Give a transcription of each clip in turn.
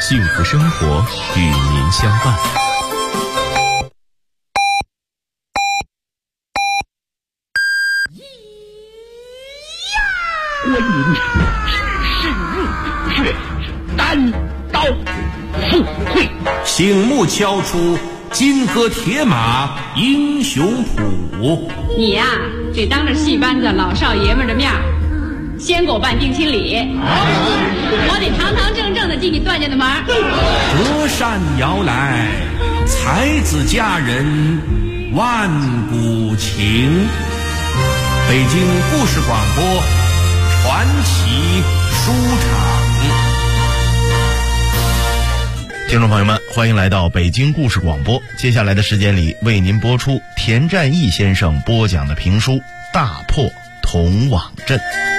幸福生活与您相伴。 观音知识入穴，单刀赴会， 醒目敲出金戈铁马英雄谱。 你呀，得当着戏班子老少爷们的面儿，先给我办定亲礼，我得堂堂正正的进你段家的门。 隔山遥来，才子佳人万古情。北京故事广播传奇书场。 听众朋友们，欢迎来到北京故事广播。接下来的时间里，为您播出田占义先生播讲的评书《大破铜网阵》。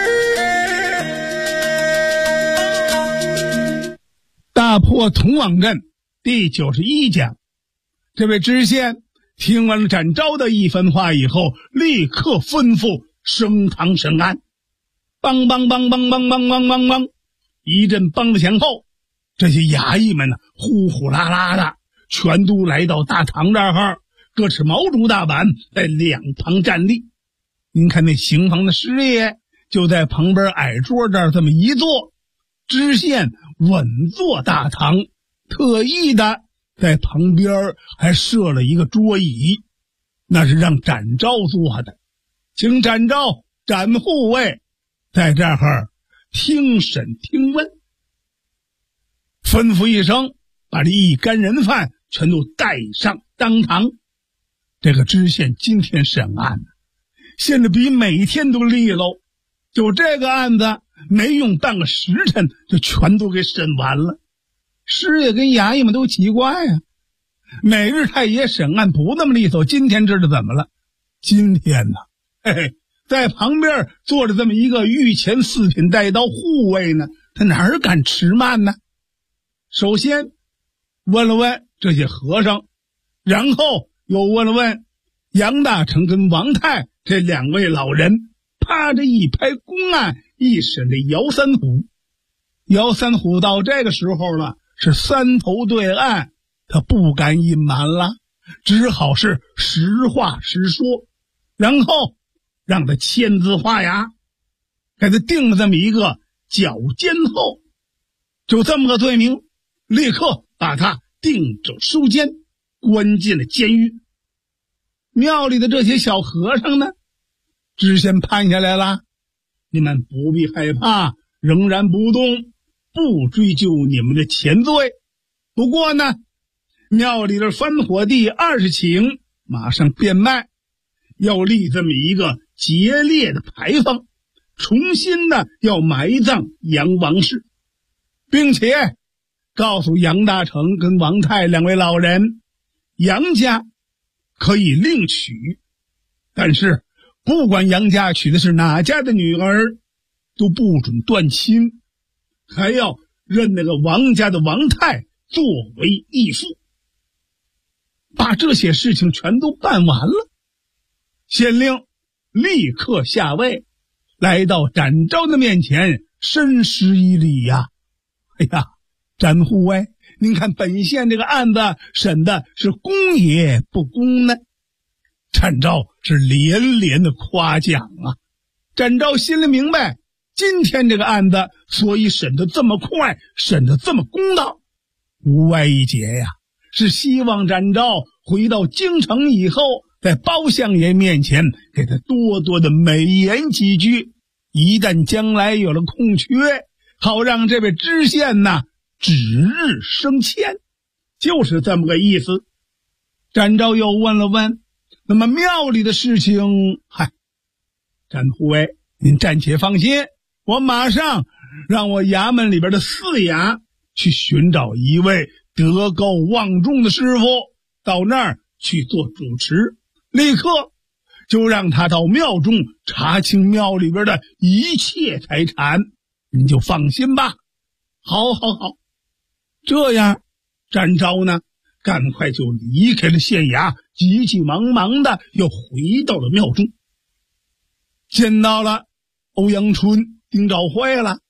大破铜网阵第91讲。这位知县听完了展昭的一番话以后，立刻吩咐升堂审案。梆梆梆梆梆梆梆梆梆，一阵梆子前后，这些衙役们呢，呼呼啦啦的，全都来到大堂这儿，各持毛竹大板在两旁站立。您看那刑房的师爷就在旁边矮桌这儿这么一坐，知县稳坐大堂，特意的在旁边还设了一个桌椅，那是让展昭坐的，请展昭、展护卫在这儿听审听问。吩咐一声，把这一干人犯全都带上当堂。这个知县今天审案现在比每天都利落，就这个案子没用半个时辰就全都给审完了。师爷跟衙役们都奇怪呀，每日太爷审案不那么利索，今天知道怎么了？今天呢，嘿嘿，在旁边坐着这么一个御前四品带刀护卫呢，他哪儿敢迟慢呢？首先问了问这些和尚，然后又问了问杨大成跟王泰这两位老人，趴着一拍公案，一审这姚三虎。姚三虎到这个时候了，是三头对岸，他不敢隐瞒了，只好是实话实说，然后让他签字画押，给他定了这么一个绞监后，就这么个罪名，立刻把他定州收监，关进了监狱。庙里的这些小和尚呢，知县判下来了，你们不必害怕，仍然不动，不追究你们的前罪。不过呢，庙里的翻火第20顷马上变卖，要立这么一个节烈的牌坊，重新的要埋葬杨王氏，并且告诉杨大成跟王泰两位老人，杨家可以另娶，但是不管杨家娶的是哪家的女儿，都不准断亲，还要认那个王家的王泰作为义父。把这些事情全都办完了，县令立刻下位，来到展昭的面前，深施一礼呀。哎呀，展护卫，您看本县这个案子审的是公也不公呢？展昭是连连的夸奖啊。展昭心里明白，今天这个案子所以审得这么快，审得这么公道，无外一节呀，是希望展昭回到京城以后，在包相爷面前给他多多的美言几句，一旦将来有了空缺，好让这位知县呐指日升迁，就是这么个意思。展昭又问了问，那么庙里的事情，展护卫您暂且放心，我马上让我衙门里边的四衙去寻找一位德高望重的师傅，到那儿去做主持，立刻就让他到庙中查清庙里边的一切财产，您就放心吧。好好好，这样展昭呢赶快就离开了县衙，急急忙忙的又回到了庙中，见到了欧阳春、丁兆辉了，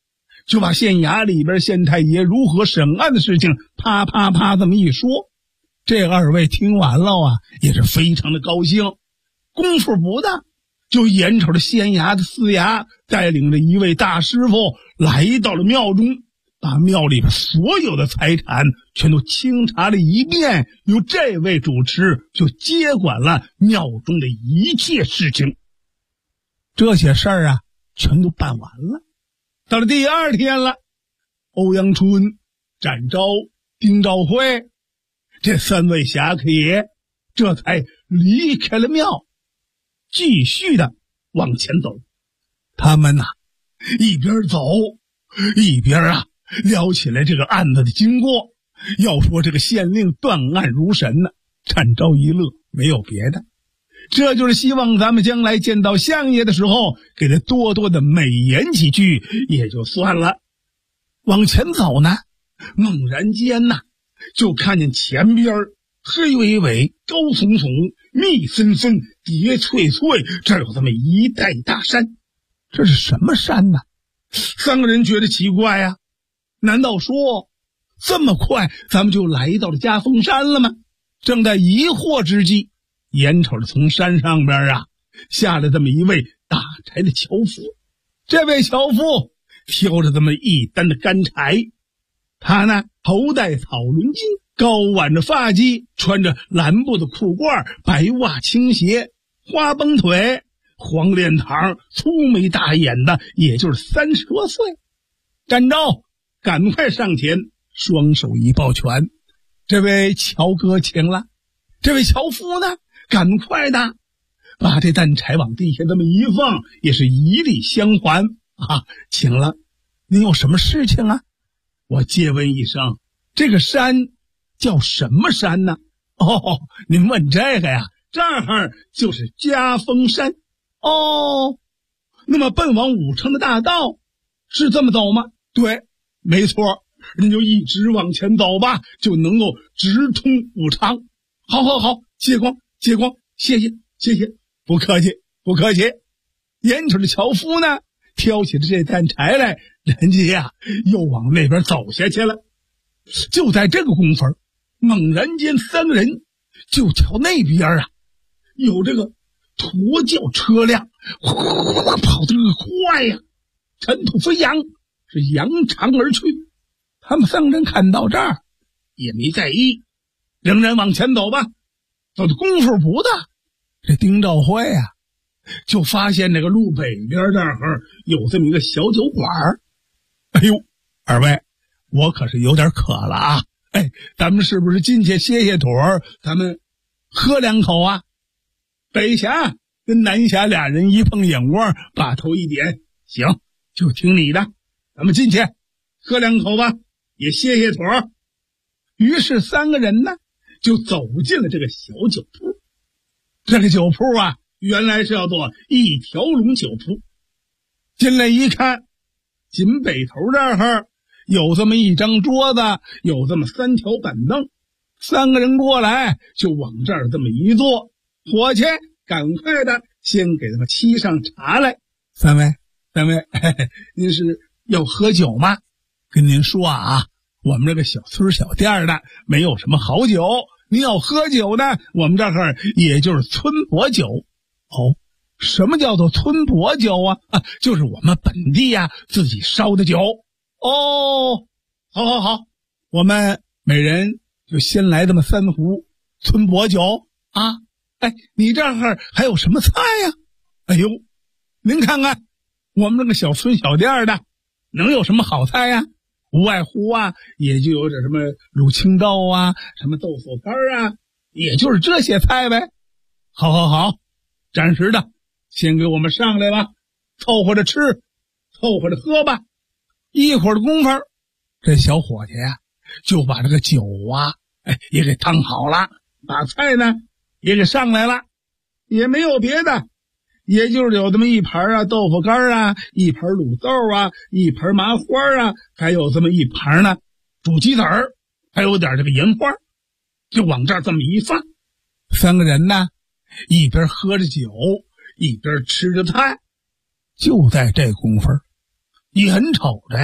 就把县衙里边县太爷如何审案的事情啪啪啪这么一说。这二位听完了啊，也是非常的高兴。功夫不大，就眼瞅着县衙的司衙带领着一位大师傅来到了庙中，把庙里边所有的财产全都清查了一遍，由这位主持就接管了庙中的一切事情。这些事儿啊全都办完了。到了第二天了，欧阳春、展昭、丁兆辉这三位侠客爷这才离开了庙，继续的往前走。他们呐，一边走一边啊聊起来这个案子的经过。要说这个县令断案如神呢，展昭一乐，没有别的，这就是希望咱们将来见到相爷的时候，给他多多的美言几句也就算了。往前走呢，猛然间呐，就看见前边黑巍巍、高耸耸、密森森、叠翠翠，这有这么一带大山。这是什么山呢？三个人觉得奇怪呀，难道说这么快咱们就来到了嘉峰山了吗？正在疑惑之际，眼瞅着从山上边啊下来这么一位打柴的樵夫。这位樵夫挑着这么一担的干柴，他呢头戴草轮巾，高挽着发髻，穿着蓝布的裤褂，白袜青鞋，花绷腿，黄脸膛，粗眉大眼的，也就是30多岁。展昭赶快上前，双手一抱拳：“这位樵哥请了。”这位樵夫呢，赶快的把这担柴往地下这么一放，也是一力相还啊！请了，您有什么事情啊？我借问一声，这个山叫什么山呢？哦，您问这个呀，这儿就是嘉峰山。哦，那么奔往武昌的大道是这么走吗？对，没错，您就一直往前走吧，就能够直通武昌。好好好，谢光谢光，谢谢谢谢，不客气不客气。眼瞅着樵夫呢挑起了这担柴来，人家呀又往那边走下去了。就在这个功夫，猛然间三个人就瞧那边啊有这个驼轿车辆跑得这个快呀，尘土飞扬，是扬长而去。他们三个人看到这儿也没在意，仍然往前走吧。走的功夫不大，这丁兆辉啊就发现那个路北边这儿有这么一个小酒馆。哎呦，二位，我可是有点渴了啊！哎，咱们是不是进去歇歇腿儿，咱们喝两口啊？北侠跟南侠俩人一碰眼光，把头一点，行，就听你的，咱们进去喝两口吧，也歇歇腿儿。于是三个人呢就走进了这个小酒铺。这个酒铺啊原来是叫做一条龙酒铺。进来一看，紧北头这儿有这么一张桌子，有这么3条板凳，三个人过来就往这儿这么一坐。伙计，赶快的先给他们沏上茶来。三位您是要喝酒吗？跟您说啊，我们这个小村小店的没有什么好酒，您要喝酒呢，我们这儿也就是村泊酒。哦，什么叫做村泊酒啊？就是我们本地呀自己烧的酒。哦，好好好，我们每人就先来这么3壶村泊酒啊。哎，你这儿还有什么菜呀？哎呦，您看看我们这个小村小店的能有什么好菜呀？无外乎啊也就有点什么卤青豆啊，什么豆腐干啊，也就是这些菜呗。好好好，暂时的先给我们上来吧，凑合着吃凑合着喝吧。一会儿的功夫，这小伙计呀就把这个酒啊也给烫好了，把菜呢也给上来了，也没有别的，也就是有这么一盘豆腐干啊，一盘卤豆啊，一盘麻花啊，还有这么一盘呢煮鸡子儿，还有点这个盐花，就往这儿这么一放。三个人呢一边喝着酒一边吃着菜。就在这功夫，眼瞅着呀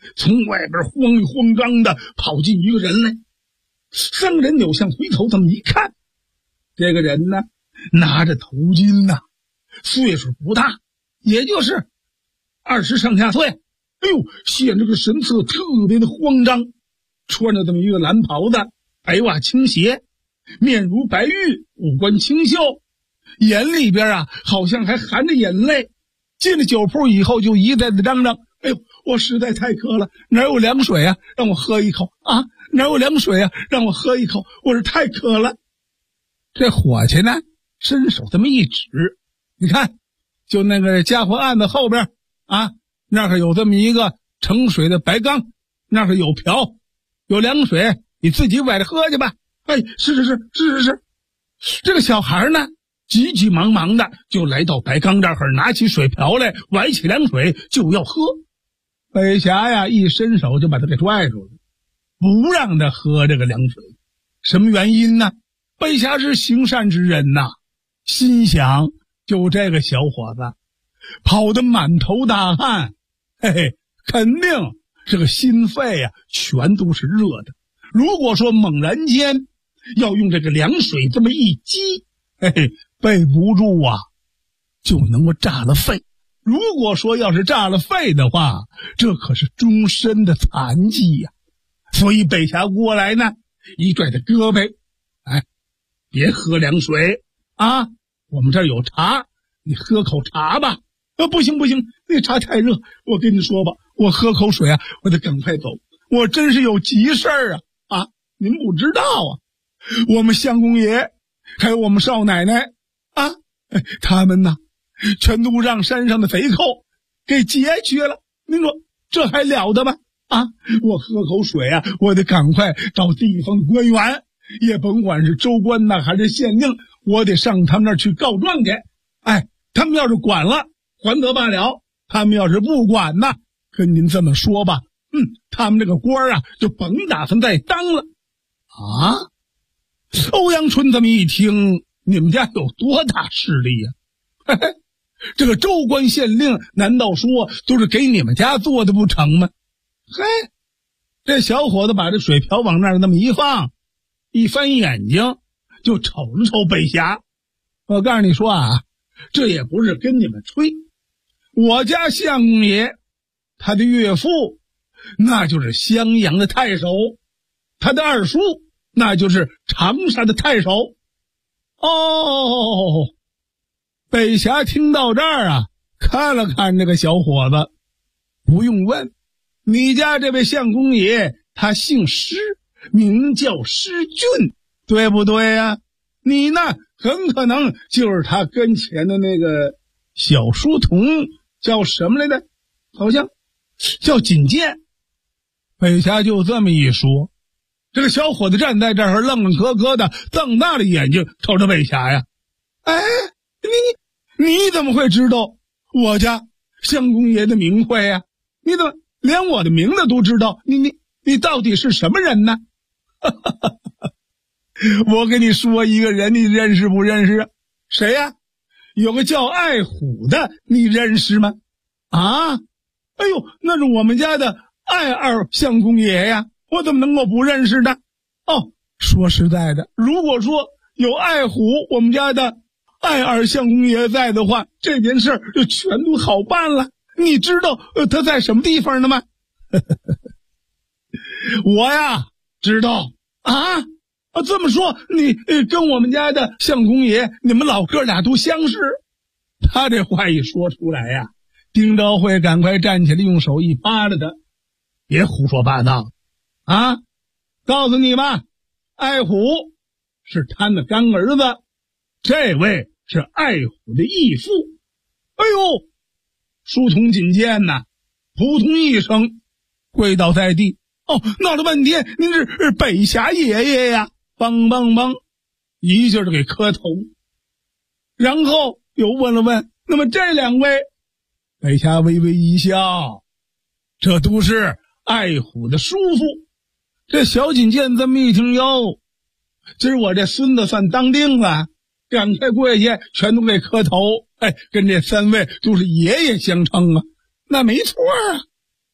从外边慌里慌张的跑进一个人来。三个人扭向回头，这么一看，这个人呢拿着头巾呐，岁数不大，也就是20上下岁。哎呦，显这个神色特别的慌张，穿着这么一个蓝袍子，白袜青鞋，面如白玉，五官清秀，眼里边啊好像还含着眼泪。进了酒铺以后就一再的嚷嚷：哎呦，我实在太渴了，哪有凉水啊，让我喝一口啊，哪有凉水啊，让我喝一口，我是太渴了。这伙计呢伸手这么一指，你看就那个家伙案子后边啊，那儿有这么一个盛水的白缸，那儿有瓢，有凉水，你自己崴着喝去吧。哎，是。这个小孩呢急急忙忙的就来到白缸这儿，拿起水瓢来，崴起凉水就要喝。北霞呀一伸手就把他给拽住了，不让他喝这个凉水。什么原因呢？北霞是行善之人呐，心想就这个小伙子跑得满头大汗，嘿嘿，肯定这个心肺呀全都是热的。如果说猛然间要用这个凉水这么一激，嘿嘿，备不住啊就能够炸了肺。如果说要是炸了肺的话，这可是终身的残疾呀。所以北霞过来呢，一拽他胳膊，哎，别喝凉水啊，我们这儿有茶，你喝口茶吧。不行，那茶太热，我跟你说吧，我喝口水啊，我得赶快走，我真是有急事儿啊！您不知道啊，我们相公爷还有我们少奶奶啊，他们呢全都让山上的贼寇给劫去了。您说这还了得吗？啊，我喝口水啊，我得赶快找地方官员，也甭管是州官呐还是县令，我得上他们那儿去告状去。哎，他们要是管了还得罢了，他们要是不管呢，跟您这么说吧，他们这个官啊就甭打算再当了啊。欧阳春这么一听，你们家有多大势力呀？嘿嘿，这个州官县令难道说都是给你们家做的不成吗？嘿，这小伙子把这水瓢往那儿那么一放，一翻眼睛就瞅了瞅北霞。我告诉你说啊，这也不是跟你们吹，我家相公爷他的岳父那就是襄阳的太守，他的二叔那就是长沙的太守。哦，北霞听到这儿啊，看了看这个小伙子，不用问，你家这位相公爷他姓施，名叫施俊，对不对呀？你呢很可能就是他跟前的那个小书童，叫什么来着？好像叫锦剑。北霞就这么一说，这个小伙子站在这儿愣愣磕磕的，瞪大了眼睛瞅着北霞呀。哎，你怎么会知道我家相公爷的名讳呀？你怎么连我的名字都知道？你到底是什么人呢？我跟你说一个人，你认识不认识？谁呀？有个叫爱虎的，你认识吗？啊？哎呦，那是我们家的爱二相公爷呀，我怎么能够不认识呢？哦，说实在的，如果说有爱虎我们家的爱二相公爷在的话，这件事就全都好办了。你知道他在什么地方呢吗？我呀知道啊。这么说你跟我们家的相公爷你们老哥俩都相识。他这话一说出来呀，丁昭慧赶快站起来，用手一扒拉他，别胡说八道啊！告诉你吧，爱虎是他的干儿子，这位是爱虎的义父。哎呦，书童锦剑呐，扑通一声跪倒在地。哦，闹了半天您是北霞爷爷呀！梆梆梆，一劲儿给磕头，然后又问了问，那么这两位？北霞微微一笑，这都是爱虎的叔父。这小锦剑这么一听，哟，今儿我这孙子算当定了，赶快跪下，全都给磕头。哎，跟这三位都是爷爷相称啊，那没错啊。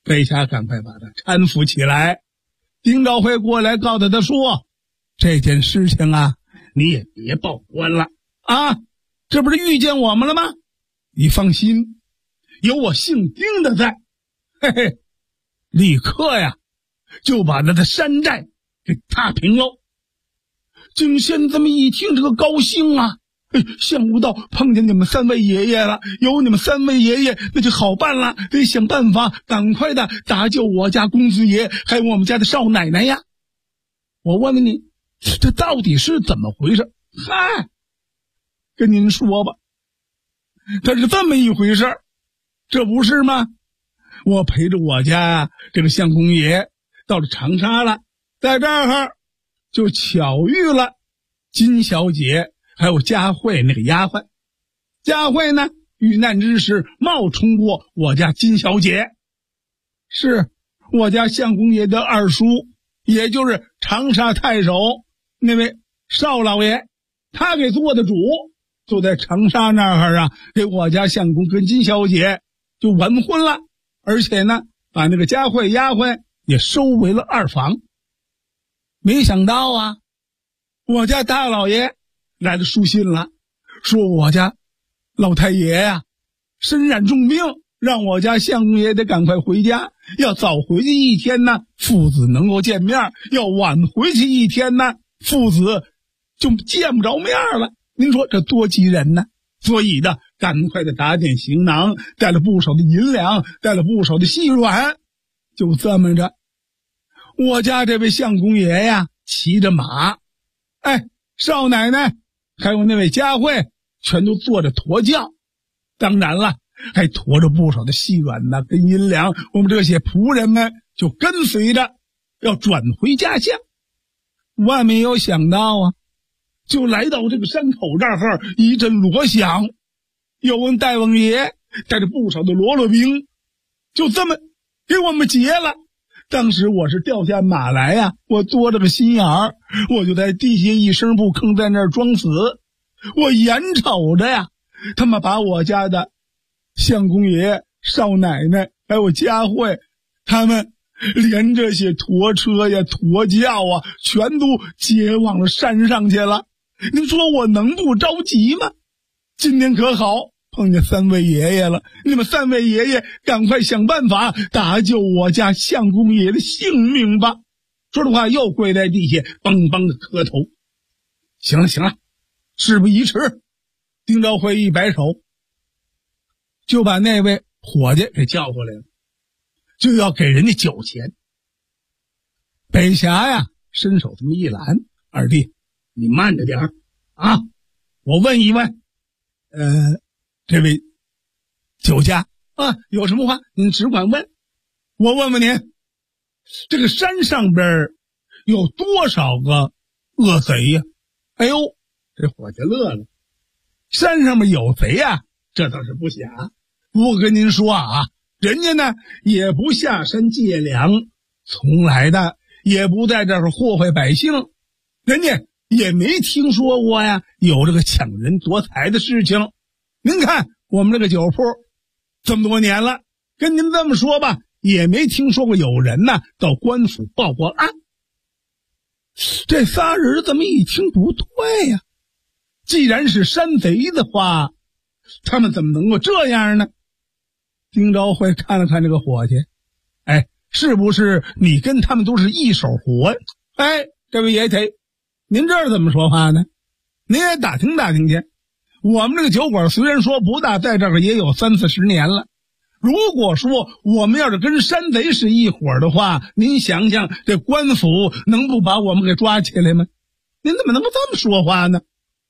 北侠赶快把他搀扶起来。丁兆辉过来告诉他说，这件事情啊，你也别报官了啊，这不是遇见我们了吗？你放心，有我姓丁的在，嘿嘿，立刻呀就把他的山寨给踏平喽。景仙这么一听，这个高兴啊，想不到碰见你们三位爷爷了，有你们三位爷爷那就好办了，得想办法赶快的搭救我家公子爷还有我们家的少奶奶呀。我问问你，这到底是怎么回事？嗨，跟您说吧，它是这么一回事，这不是吗？我陪着我家这个相公爷到了长沙了，在这儿就巧遇了金小姐还有佳慧那个丫鬟。佳慧呢，遇难之时冒充过我家金小姐，是我家相公爷的二叔，也就是长沙太守那位邵老爷，他给做的主，就在长沙那儿啊，给我家相公跟金小姐就完婚了，而且呢，把那个佳慧丫鬟也收为了二房。没想到啊，我家大老爷来了书信了，说我家老太爷呀身染重病，让我家相公爷得赶快回家，要早回去一天呢，父子能够见面；要晚回去一天呢，父子就见不着面了。您说这多急人呢！所以呢，赶快的打点行囊，带了不少的银两，带了不少的细软，就这么着，我家这位相公爷呀骑着马，少奶奶还有那位佳慧全都坐着驼轿，当然了，还驮着不少的细软呐跟银两，我们这些仆人们就跟随着要转回家乡。万没有想到啊，就来到这个山口这儿，一阵锣响，有问大王爷带着不少的罗罗兵，就这么给我们劫了。当时我是掉下马来呀，我多着个心眼儿，我就在地下一声不吭，在那儿装死。我眼瞅着呀，他们把我家的相公爷、少奶奶还有佳慧，他们连这些驮车呀、驮轿啊，全都接往了山上去了。您说我能不着急吗？今天可好，碰见三位爷爷了，你们三位爷爷赶快想办法搭救我家相公爷的性命吧。说的话又跪在地下梆梆的磕头。行了行了，事不宜迟。丁兆辉一摆手，就把那位伙计给叫过来了，就要给人家酒钱。北侠呀伸手这么一拦，二弟你慢着点儿啊，我问一问这位酒家啊，有什么话您只管问。我问问您，这个山上边有多少个恶贼呀？哎呦，这伙计乐了，山上面有贼呀，这倒是不假。不过跟您说啊，人家呢也不下山借粮，从来的也不在这儿祸害百姓，人家也没听说过呀有这个抢人夺财的事情。您看我们这个酒铺这么多年了，跟您这么说吧，也没听说过有人呢到官府报过案。这仨人怎么一听不对呀？既然是山贼的话，他们怎么能够这样呢？丁兆辉看了看这个伙计，是不是你跟他们都是一手活？这位爷爷，您这儿怎么说话呢？您也打听打听去。我们这个酒馆虽然说不大，在这儿也有30-40年了。如果说我们要是跟山贼是一伙的话，您想想这官府能不把我们给抓起来吗？您怎么能够这么说话呢？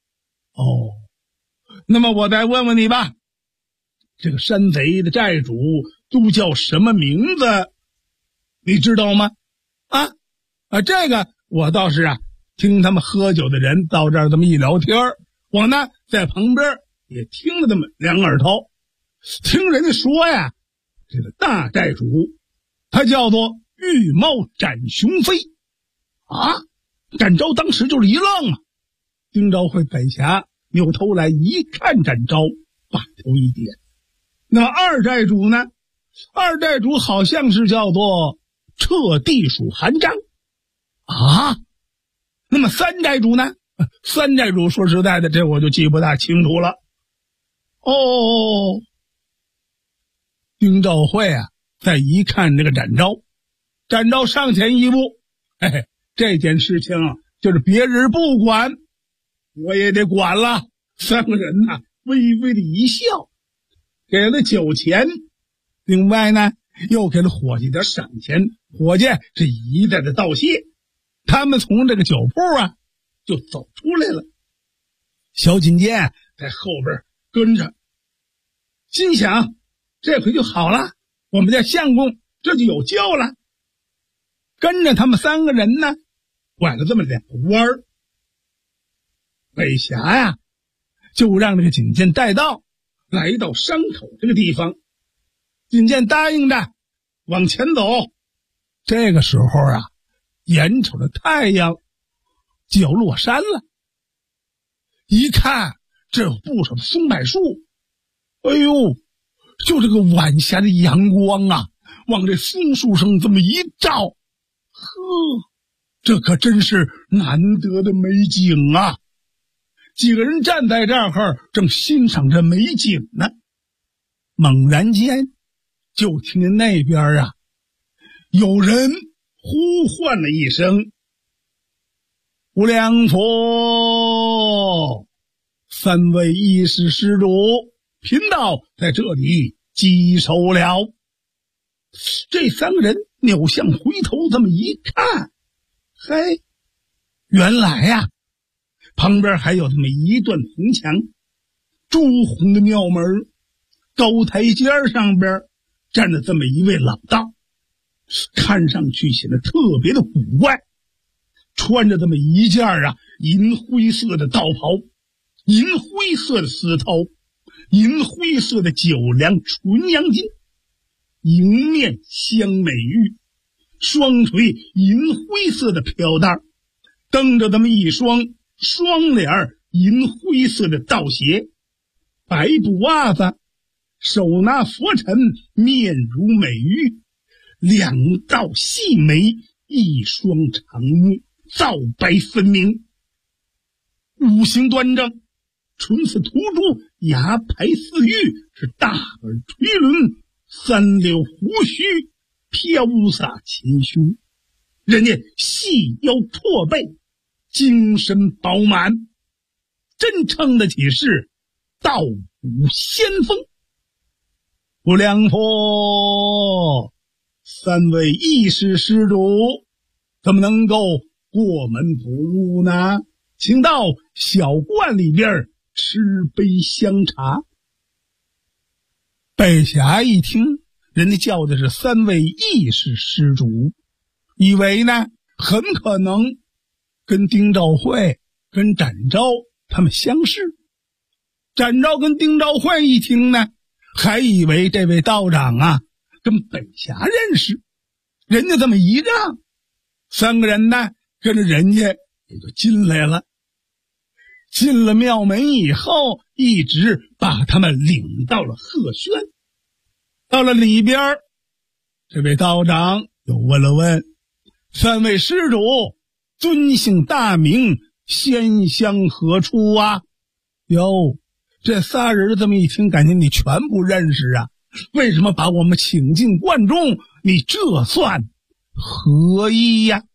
那么我再问问你吧，这个山贼的债主都叫什么名字？你知道吗？这个我倒是听他们喝酒的人到这儿这么一聊天，我呢在旁边也听了这么两耳朵，听人家说呀，这个大债主他叫做玉猫展雄飞展昭当时就是一愣啊。丁兆辉北侠扭头来一看展昭，把头一点。那么二债主呢， 二代主好像是叫做彻地属韩章啊。那么三代主呢？三代主说实在的，这我就记不大清楚了。丁兆会啊，再一看这个展昭，展昭上前一步，这件事情啊，就是别人不管，我也得管了。三个人呢，微微的一笑，给了酒钱，另外呢，又给了伙计点赏钱。伙计是一再的道谢。他们从这个酒铺啊，就走出来了。小锦剑在后边跟着，心想这回就好了，我们家相公这就有救了。跟着他们三个人呢，拐了这么两个弯儿。北峡呀，就让这个锦剑带道，来到山口这个地方。锦剑答应着往前走。这个时候啊，眼瞅着太阳就要落山了，一看这有不少的松柏树，就这个晚霞的阳光啊，往这松树上这么一照，这可真是难得的美景啊！几个人站在这儿，正欣赏着美景呢，猛然间就听见那边啊，有人呼唤了一声：“无量佛，三位义士施主，贫道在这里稽首了。”这三个人扭向回头，这么一看，原来呀，旁边还有这么一段红墙，朱红的庙门，高台阶上边站着这么一位老道，看上去显得特别的古怪，穿着这么一件银灰色的道袍，银灰色的丝绦，银灰色的九梁纯阳巾，迎面镶美玉，双垂银灰色的飘带，蹬着这么一双双脸银灰色的道鞋，白布袜子，手拿佛尘，面如美玉，两道细眉，一双长目，皂白分明，五行端正，唇似涂朱，牙排似玉，是大耳垂轮，三绺胡须，飘洒前胸，人家细腰驼背，精神饱满，真称得起是道骨仙风。无量佛，三位义士施主，怎么能够过门不入呢？请到小观里边吃杯香茶。北峡一听人家叫的是三位义士施主，以为呢很可能跟丁兆会跟展昭他们相识。展昭跟丁兆会一听呢，还以为这位道长啊跟北峡认识，人家这么一让，三个人呢跟着人家也就进来了。进了庙门以后，一直把他们领到了鹤轩。到了里边，这位道长又问了问三位施主尊姓大名，仙乡何处啊？哟，这仨人这么一听，感觉你全不认识啊，为什么把我们请进观中？你这算何意呀？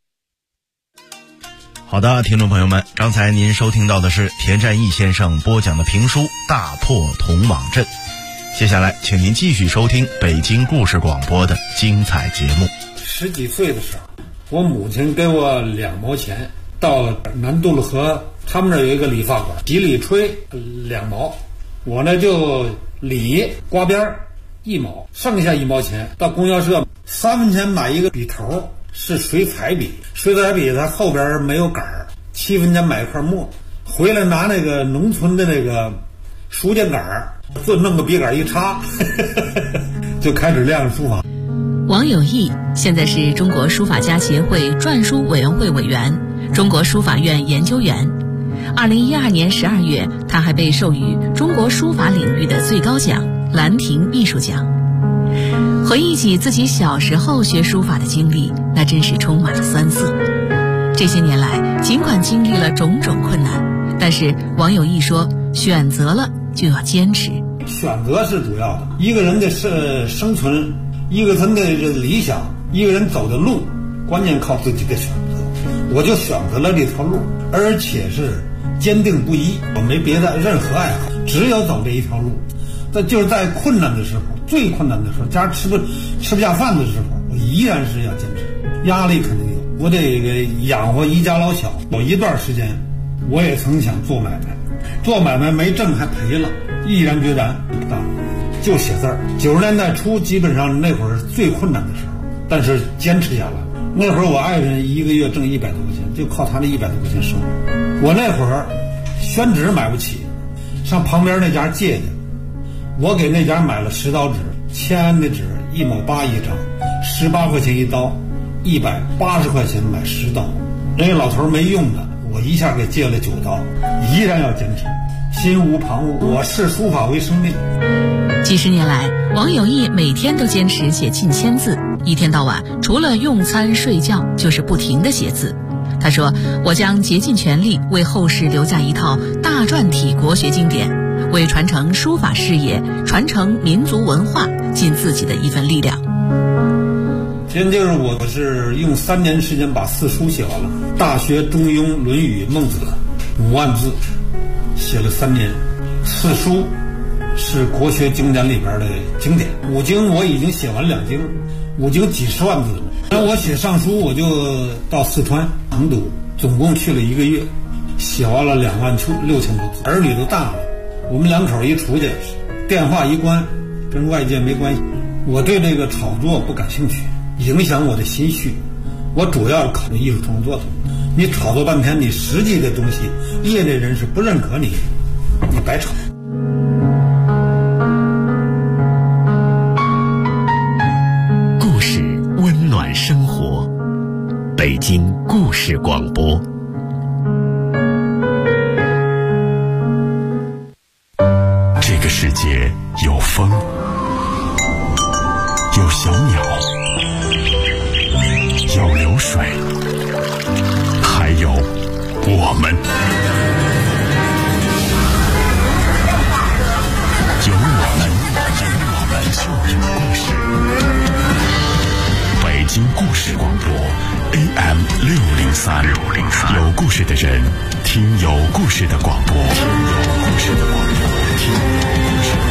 好的，听众朋友们，刚才您收听到的是田占义先生播讲的评书《大破铜网阵》，接下来请您继续收听北京故事广播的精彩节目。 10几岁的时候，我母亲给我2毛钱，到南渡了河，他们那儿有一个理发馆，洗理吹2毛，我呢就理刮边1毛，剩下1毛钱到供销社3分钱买一个笔头，是水彩笔，水彩笔它后边没有杆儿，7分钱买一块墨，回来拿那个农村的那个书架杆儿，就弄个笔杆一插就开始练书法。 王有义现在是中国书法家协会篆书委员会委员，中国书法院研究员。2012年12月，他还被授予中国书法领域的最高奖兰亭艺术奖。 回忆起自己小时候学书法的经历，那真是充满了酸涩。这些年来，尽管经历了种种困难，但是王有义说，选择了就要坚持。 选择是主要的，一个人的生存，一个人的理想，一个人走的路，关键靠自己的选择。我就选择了这条路，而且是坚定不移，我没别的任何爱好，只有走这一条路。这就是在困难的时候，最困难的时候，家吃不下饭的时候，我依然是要坚持。压力肯定有，我得养活一家老小。有一段时间，我也曾想做买卖，做买卖没挣还赔了，毅然决然就写字儿。90年代初，基本上那会儿是最困难的时候，但是坚持下来。那会儿我爱人一个月挣100多块钱，就靠他那100多块钱生活。我那会儿宣纸买不起，上旁边那家借去。我给那家买了10刀纸，签安的纸1毛8一张，18块钱一刀，180块钱买10刀。人家老头没用的，我一下给借了9刀，依然要坚持，心无旁骛。我视书法为生命。 几十年来，王有义每天都坚持写近1000字，一天到晚除了用餐睡觉，就是不停地写字。他说：“我将竭尽全力为后世留下一套大篆体国学经典，为传承书法事业、传承民族文化尽自己的一份力量。” 今天就是我是用3年时间把4书写完了，《大学》《中庸》《论语》《孟子》5万字，写了3年。4书是国学经典里边的经典，5经我已经写完2经，5经几十万字了。那我写上书，我就到四川成都，总共去了1个月，写完了26000多字。儿女都大了，我们2口一出去，电话一关，跟外界没关系。我对这个炒作不感兴趣，影响我的心绪。我主要考虑艺术创作的。你炒作半天，你实际的东西，业内人士不认可你，你白炒。 故事温暖生活，北京故事广播。这个世界有风，有小鸟，有流水，还有我们。有我们就有故事。北京故事广播 AM 603，有故事的人听有故事的广播，听有故事的广播，听有故事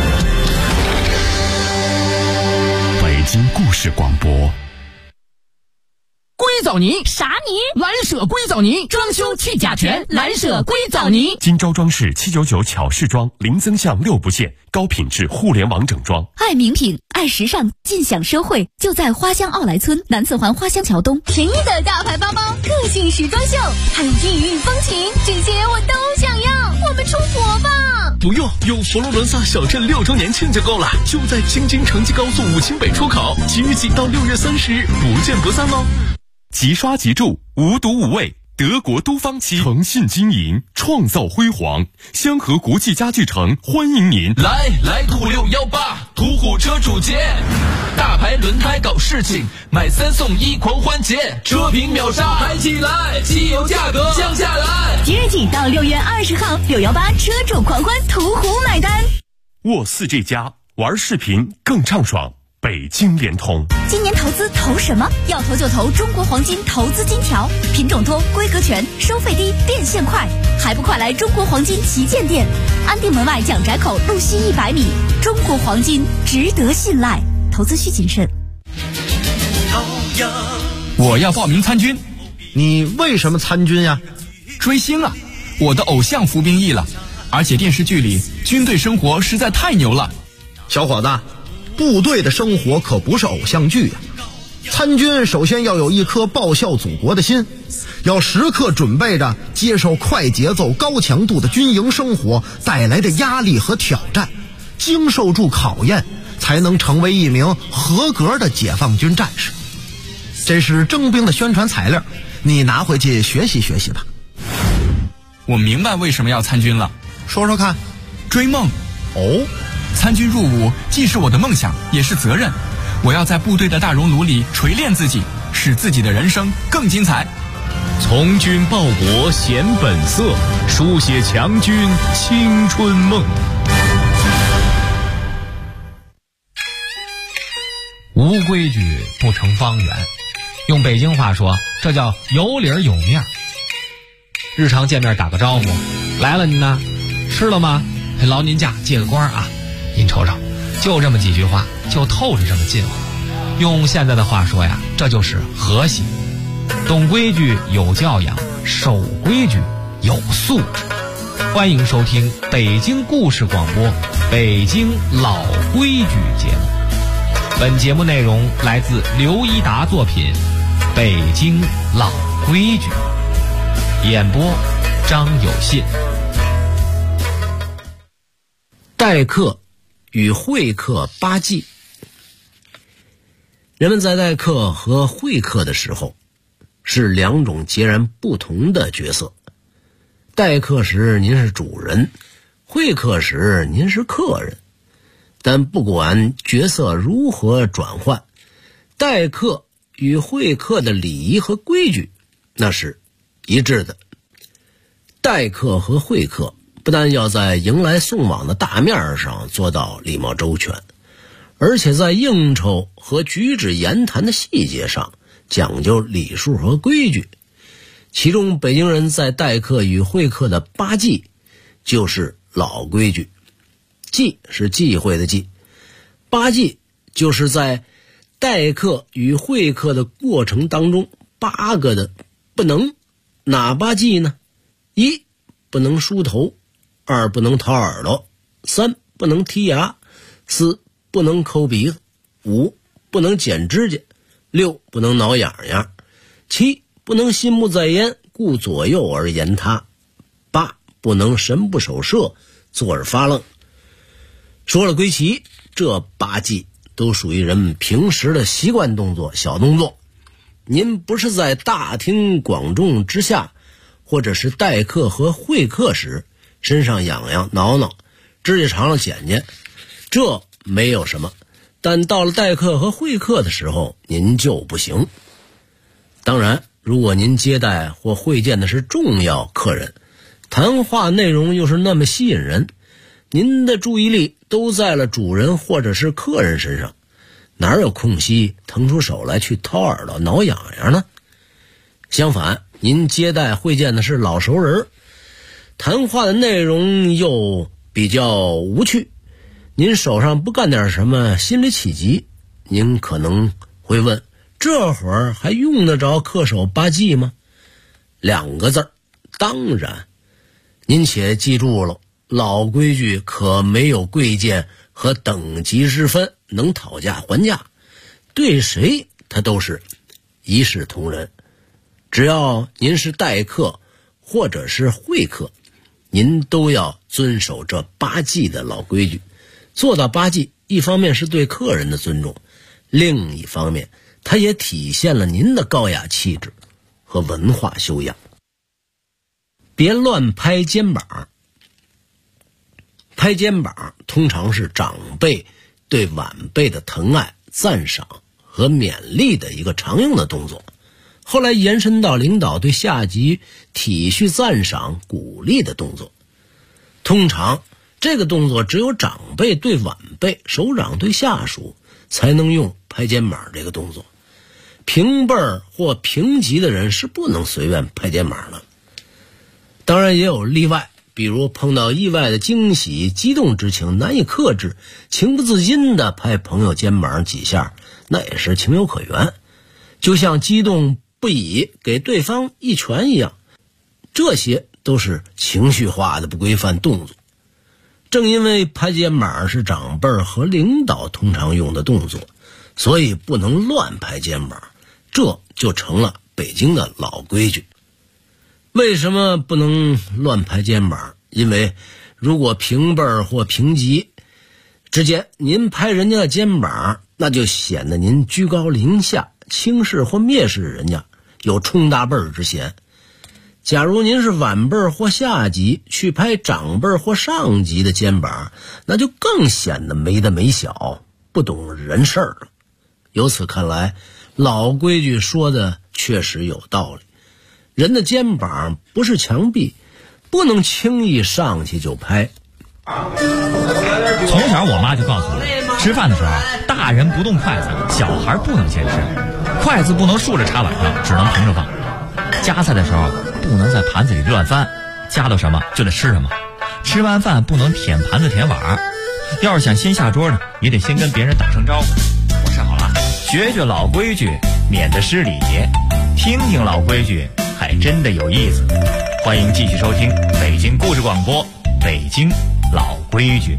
的北京故事广播。 硅藻泥啥泥？ 蓝舍硅藻泥，装修去甲醛，蓝舍硅藻泥。 金招装饰799巧饰装，零增项6不限，高品质互联网整装。 爱名品，爱时尚，尽享奢惠，就在花乡奥莱村南四环花乡桥东。 便宜的大牌包包，个性时装秀，还有异域风情，这些我都想要。我们出国吧！ 不用，有佛罗伦萨小镇6周年庆就够了，就在京津城际高速5清北出口，即日起到6月30日，不见不散喽！ 即刷即住，无毒无味，德国都方漆，诚信经营，创造辉煌。香河国际家具城欢迎您！ 来兔618，途虎车主节，大牌轮胎搞事情，买3送1狂欢节，车评秒杀，嗨起来，汽油价格降下来。 即日起到6月20号，618车主狂欢，途虎买单。 沃4这家，玩视频更畅爽。北京联通， 今年投资投什么？要投就投中国黄金投资金条，品种多，规格全，收费低，变现快，还不快来中国黄金旗舰店，安定门外蒋宅口路西100米。中国黄金值得信赖，投资需谨慎。 我要报名参军。 你为什么参军呀？ 追星啊！我的偶像服兵役了，而且电视剧里军队生活实在太牛了。 小伙子，部队的生活可不是偶像剧呀。参军首先要有一颗报效祖国的心，要时刻准备着接受快节奏高强度的军营生活带来的压力和挑战，经受住考验，才能成为一名合格的解放军战士。这是征兵的宣传材料，你拿回去学习学习吧。 我明白为什么要参军了， 说说看。 追梦。 哦， 参军入伍既是我的梦想，也是责任。 我要在部队的大熔炉里锤炼自己，使自己的人生更精彩。 从军报国显本色，书写强军青春梦。 无规矩不成方圆，用北京话说，这叫有理有面。日常见面打个招呼，来了您呢，吃了吗？劳您驾，借个光啊！您瞅瞅，就这么几句话，就透着这么近乎。用现在的话说呀，这就是和谐。懂规矩有教养，守规矩有素质。欢迎收听北京故事广播《北京老规矩》节目。本节目内容来自刘一达作品《北京老规矩》，演播张有信。 待客与会客八忌。人们在待客和会客的时候是两种截然不同的角色。待客时您是主人，会客时您是客人。但不管角色如何转换，待客与会客的礼仪和规矩那是一致的。待客和会客不但要在迎来送往的大面上做到礼貌周全，而且在应酬和举止言谈的细节上讲究礼数和规矩。其中北京人在待客与会客的八忌就是老规矩。忌是忌讳的忌，八忌就是在待客与会客的过程当中8个的不能。哪八忌呢？1不能梳头，2不能掏耳朵，3不能剔牙，4不能抠鼻子，5不能剪指甲，6不能挠痒痒，7不能心不在焉，顾左右而言他，8不能神不守舍，坐而发愣。说了归齐，这8忌都属于人们平时的习惯动作、小动作。您不是在大庭广众之下，或者是待客和会客时身上痒痒挠挠，指甲长了剪剪，这没有什么。但到了待客和会客的时候，您就不行。当然，如果您接待或会见的是重要客人，谈话内容又是那么吸引人，您的注意力都在了主人或者是客人身上，哪有空隙腾出手来去掏耳朵挠痒痒呢？相反，您接待会见的是老熟人，谈话的内容又比较无趣，您手上不干点什么，心里起急，您可能会问，这会儿还用得着恪守8忌吗？2个字，当然。您且记住了，老规矩可没有贵贱和等级之分，能讨价还价，对谁他都是一视同仁。只要您是待客或者是会客，您都要遵守这8忌的老规矩。做到8忌，一方面是对客人的尊重，另一方面它也体现了您的高雅气质和文化修养。别乱拍肩膀。拍肩膀通常是长辈对晚辈的疼爱、赞赏和勉励的一个常用的动作，后来延伸到领导对下级体恤、赞赏、鼓励的动作。通常这个动作只有长辈对晚辈、首长对下属才能用拍肩膀这个动作，平辈儿或平级的人是不能随便拍肩膀的。当然也有例外，比如碰到意外的惊喜、激动之情难以克制，情不自禁地拍朋友肩膀几下，那也是情有可原，就像激动不已给对方一拳一样，这些都是情绪化的不规范动作。正因为拍肩膀是长辈和领导通常用的动作，所以不能乱拍肩膀，这就成了北京的老规矩。为什么不能乱拍肩膀？因为如果平辈或平级之间您拍人家的肩膀，那就显得您居高临下，轻视或蔑视人家，有冲大辈之嫌。假如您是晚辈或下级去拍长辈或上级的肩膀，那就更显得没大没小，不懂人事了。 由此看来，老规矩说的确实有道理。人的肩膀不是墙壁，不能轻易上去就拍。 从小我妈就告诉我，吃饭的时候大人不动筷子，小孩不能先吃，筷子不能竖着插碗上，只能平着放。夹菜的时候不能在盘子里乱翻，夹到什么就得吃什么。吃完饭不能舔盘子舔碗，要是想先下桌呢，也得先跟别人打声招呼。我吃好了，学学老规矩，免得失礼节。听听老规矩，还真的有意思。欢迎继续收听北京故事广播，北京老规矩。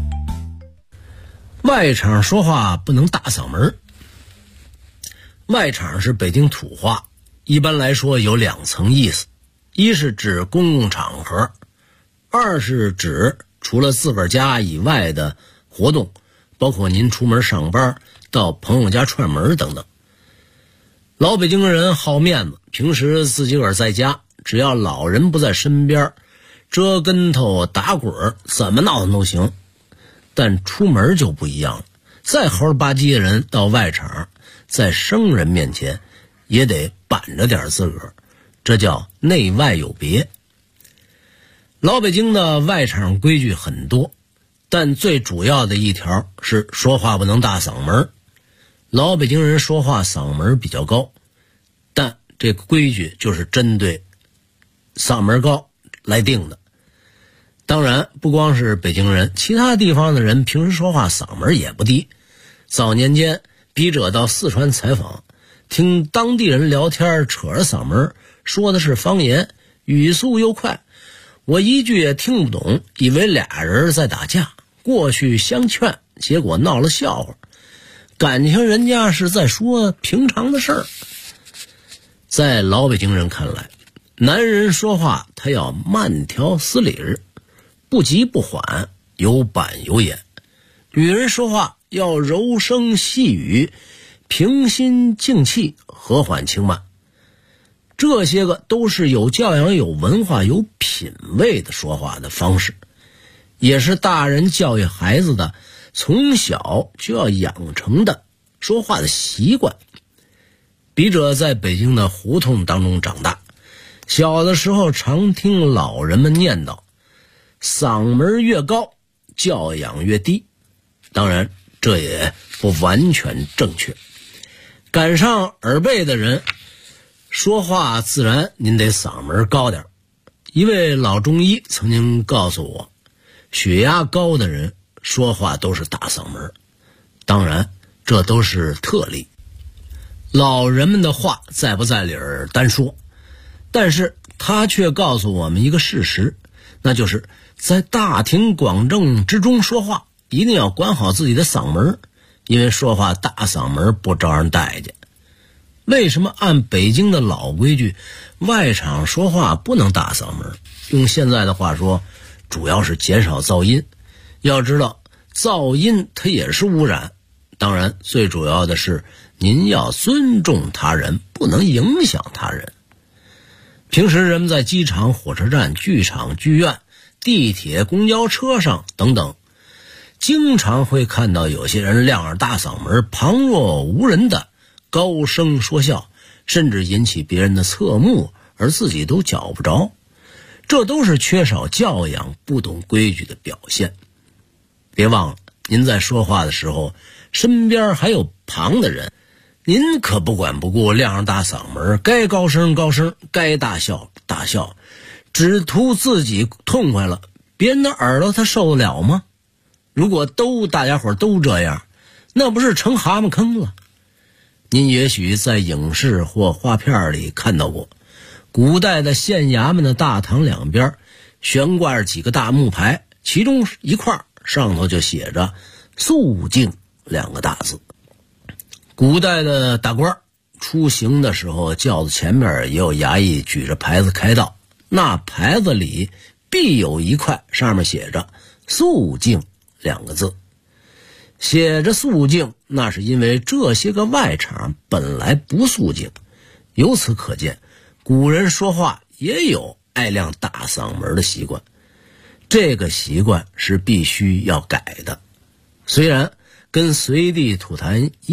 外场说话不能大嗓门。外场是北京土话，一般来说有2层意思，一是指公共场合，二是指除了自个儿家以外的活动，包括您出门上班、到朋友家串门等等。老北京人好面子，平时自己个儿在家，只要老人不在身边，折跟头打滚怎么闹腾都行。但出门就不一样了，再猴儿吧唧的人到外场，在生人面前也得板着点自个儿，这叫内外有别。老北京的外场规矩很多，但最主要的一条是说话不能大嗓门。老北京人说话嗓门比较高，但这个规矩就是针对嗓门高来定的。当然不光是北京人，其他地方的人平时说话嗓门也不低。早年间笔者到四川采访，听当地人聊天扯着嗓门说的是方言，语速又快，我一句也听不懂，以为俩人在打架，过去相劝，结果闹了笑话，感情人家是在说平常的事儿。在老北京人看来，男人说话他要慢条斯理，不急不缓，有板有眼；女人说话要柔声细语，平心静气，和缓轻慢。这些个都是有教养、有文化、有品位的说话的方式，也是大人教育孩子的从小就要养成的说话的习惯。笔者在北京的胡同当中长大，小的时候常听老人们念叨，嗓门越高，教养越低。当然这也不完全正确，赶上耳背的人说话自然您得嗓门高点。一位老中医曾经告诉我，血压高的人说话都是大嗓门，当然这都是特例。老人们的话在不在理儿单说，但是他却告诉我们一个事实，那就是在大庭广众之中说话一定要管好自己的嗓门，因为说话大嗓门不招人待见。为什么按北京的老规矩，外场说话不能大嗓门？用现在的话说，主要是减少噪音。要知道噪音它也是污染，当然最主要的是您要尊重他人，不能影响他人。平时人们在机场、火车站、剧场、剧院、地铁、公交车上等等，经常会看到有些人亮着大嗓门，旁若无人的高声说笑，甚至引起别人的侧目，而自己都觉不着。这都是缺少教养、不懂规矩的表现。别忘了，您在说话的时候，身边还有旁的人，您可不管不顾，亮着大嗓门，该高声高声，该大笑大笑，只图自己痛快了，别人的耳朵他受得了吗？如果大家伙都这样，那不是成蛤蟆坑了。您也许在影视或画片里看到过，古代的县衙门的大堂两边悬挂着几个大木牌，其中一块上头就写着肃静2个大字。古代的大官出行的时候，轿子前面也有衙役举着牌子开道，那牌子里必有一块上面写着肃静2个字。写着肃静，那是因为这些个外场本来不肃静。由此可见，古人说话也有爱亮大嗓门的习惯，这个习惯是必须要改的。虽然跟随地吐痰一样，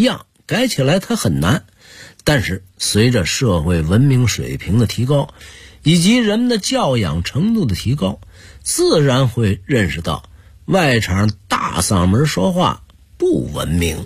改起来它很难。但是随着社会文明水平的提高，以及人们的教养程度的提高，自然会认识到外场大嗓门说话不文明。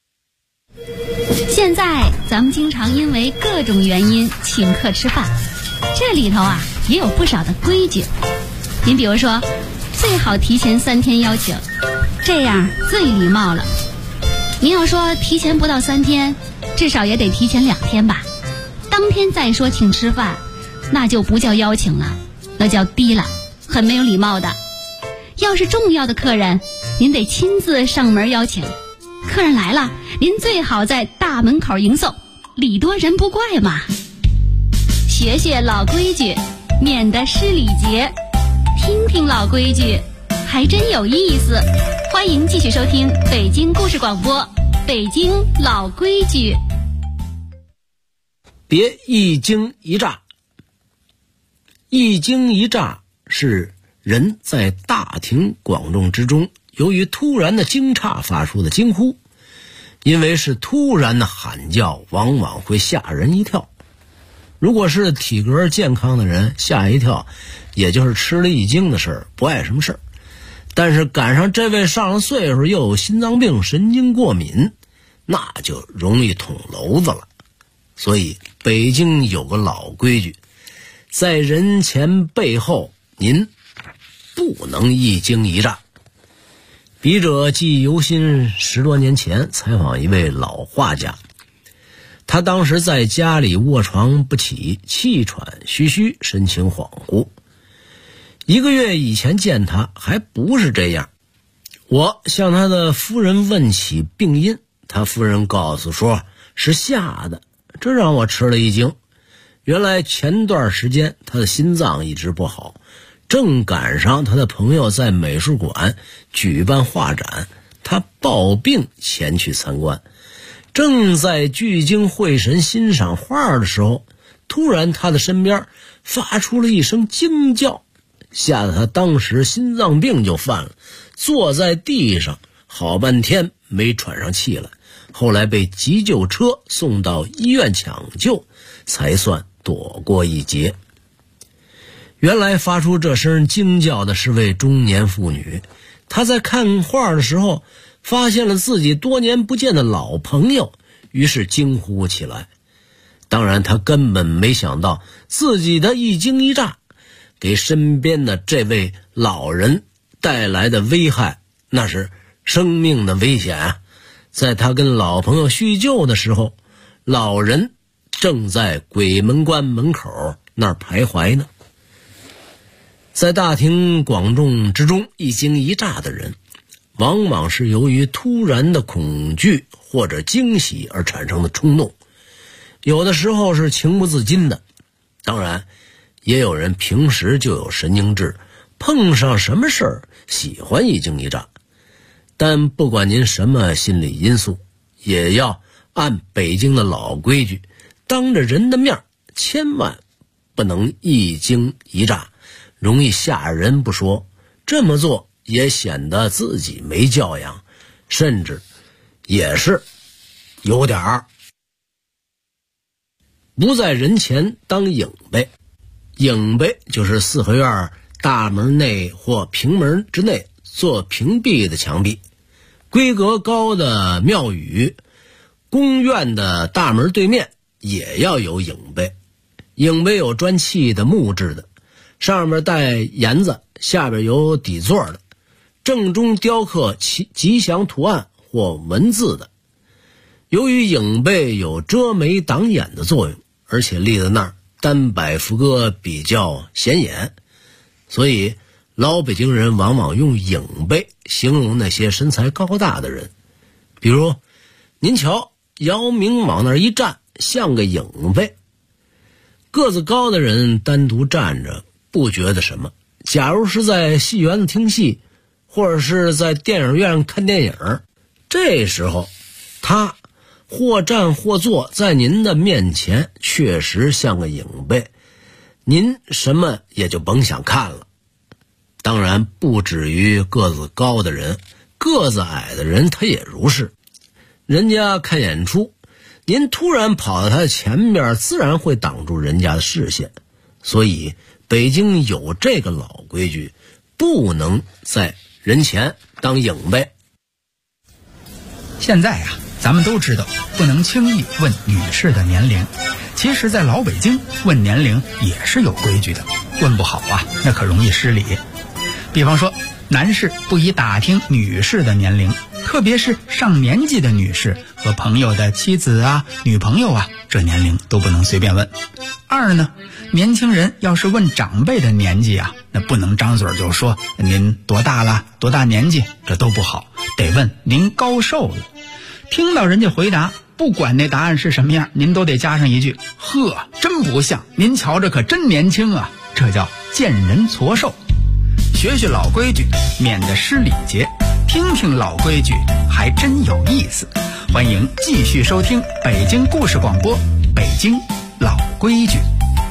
现在咱们经常因为各种原因请客吃饭，这里头也有不少的规矩。您比如说，最好提前3天邀请，这样最礼貌了。您要说提前不到3天，至少也得提前2天吧。当天再说请吃饭，那就不叫邀请了，那叫低了，很没有礼貌的。要是重要的客人，您得亲自上门邀请。客人来了，您最好在大门口迎送，礼多人不怪嘛。学学老规矩，免得失礼节。听听老规矩，还真有意思。欢迎继续收听北京故事广播，北京老规矩。 别一惊一乍。一惊一乍是人在大庭广众之中由于突然的惊诧发出的惊呼，因为是突然的喊叫，往往会吓人一跳。如果是体格健康的人，吓一跳也就是吃了一惊的事儿，不碍什么事儿。但是赶上这位上了岁数又有心脏病、神经过敏，那就容易捅娄子了。所以北京有个老规矩，在人前背后您不能一惊一乍。笔者记忆犹新，10多年前采访一位老画家，他当时在家里卧床不起，气喘吁吁，神情恍惚。1个月以前见他还不是这样，我向他的夫人问起病因，他夫人告诉说是吓的，这让我吃了一惊。原来前段时间他的心脏一直不好，正赶上他的朋友在美术馆举办画展，他抱病前去参观，正在聚精会神欣赏画的时候，突然他的身边发出了一声惊叫，吓得他当时心脏病就犯了，坐在地上好半天没喘上气来，后来被急救车送到医院抢救，才算躲过一劫。原来发出这声惊叫的是位中年妇女，她在看画的时候发现了自己多年不见的老朋友，于是惊呼起来。当然她根本没想到自己的一惊一乍给身边的这位老人带来的危害，那是生命的危险啊！在他跟老朋友叙旧的时候，老人正在鬼门关门口那儿徘徊呢。在大庭广众之中一惊一乍的人，往往是由于突然的恐惧或者惊喜而产生的冲动，有的时候是情不自禁的。当然也有人平时就有神经质，碰上什么事儿喜欢一惊一乍。但不管您什么心理因素，也要按北京的老规矩，当着人的面千万不能一惊一乍，容易吓人不说，这么做也显得自己没教养，甚至也是有点儿不在人前当影辈。影辈就是四合院大门内或平门之内做屏蔽的墙壁，规格高的庙宇、宫院的大门对面也要有影碑。影碑有砖砌的木质的，上面带檐子，下边有底座的，正中雕刻吉祥图案或文字的。由于影碑有遮眉挡眼的作用，而且立在那儿单摆幅歌比较显眼，所以老北京人往往用影碑形容那些身材高大的人。比如您瞧姚明往那儿一站，像个影碑。个子高的人单独站着不觉得什么，假如是在戏园子听戏，或者是在电影院看电影，这时候他或站或坐在您的面前，确实像个影碑，您什么也就甭想看了。当然不止于个子高的人，个子矮的人他也如是。人家看演出您突然跑到他的前边，自然会挡住人家的视线。所以北京有这个老规矩，不能在人前当影呗。 现在咱们都知道不能轻易问女士的年龄，其实在老北京问年龄也是有规矩的，问不好那可容易失礼。比方说，男士不宜打听女士的年龄，特别是上年纪的女士和朋友的妻子女朋友这年龄都不能随便问。二呢，年轻人要是问长辈的年纪那不能张嘴就说您多大了，多大年纪，这都不好，得问您高寿了。听到人家回答，不管那答案是什么样，您都得加上一句：呵，真不像，您瞧着可真年轻啊，这叫见人矬寿。学学老规矩，免得失礼节，听听老规矩还真有意思。欢迎继续收听北京故事广播，北京老规矩。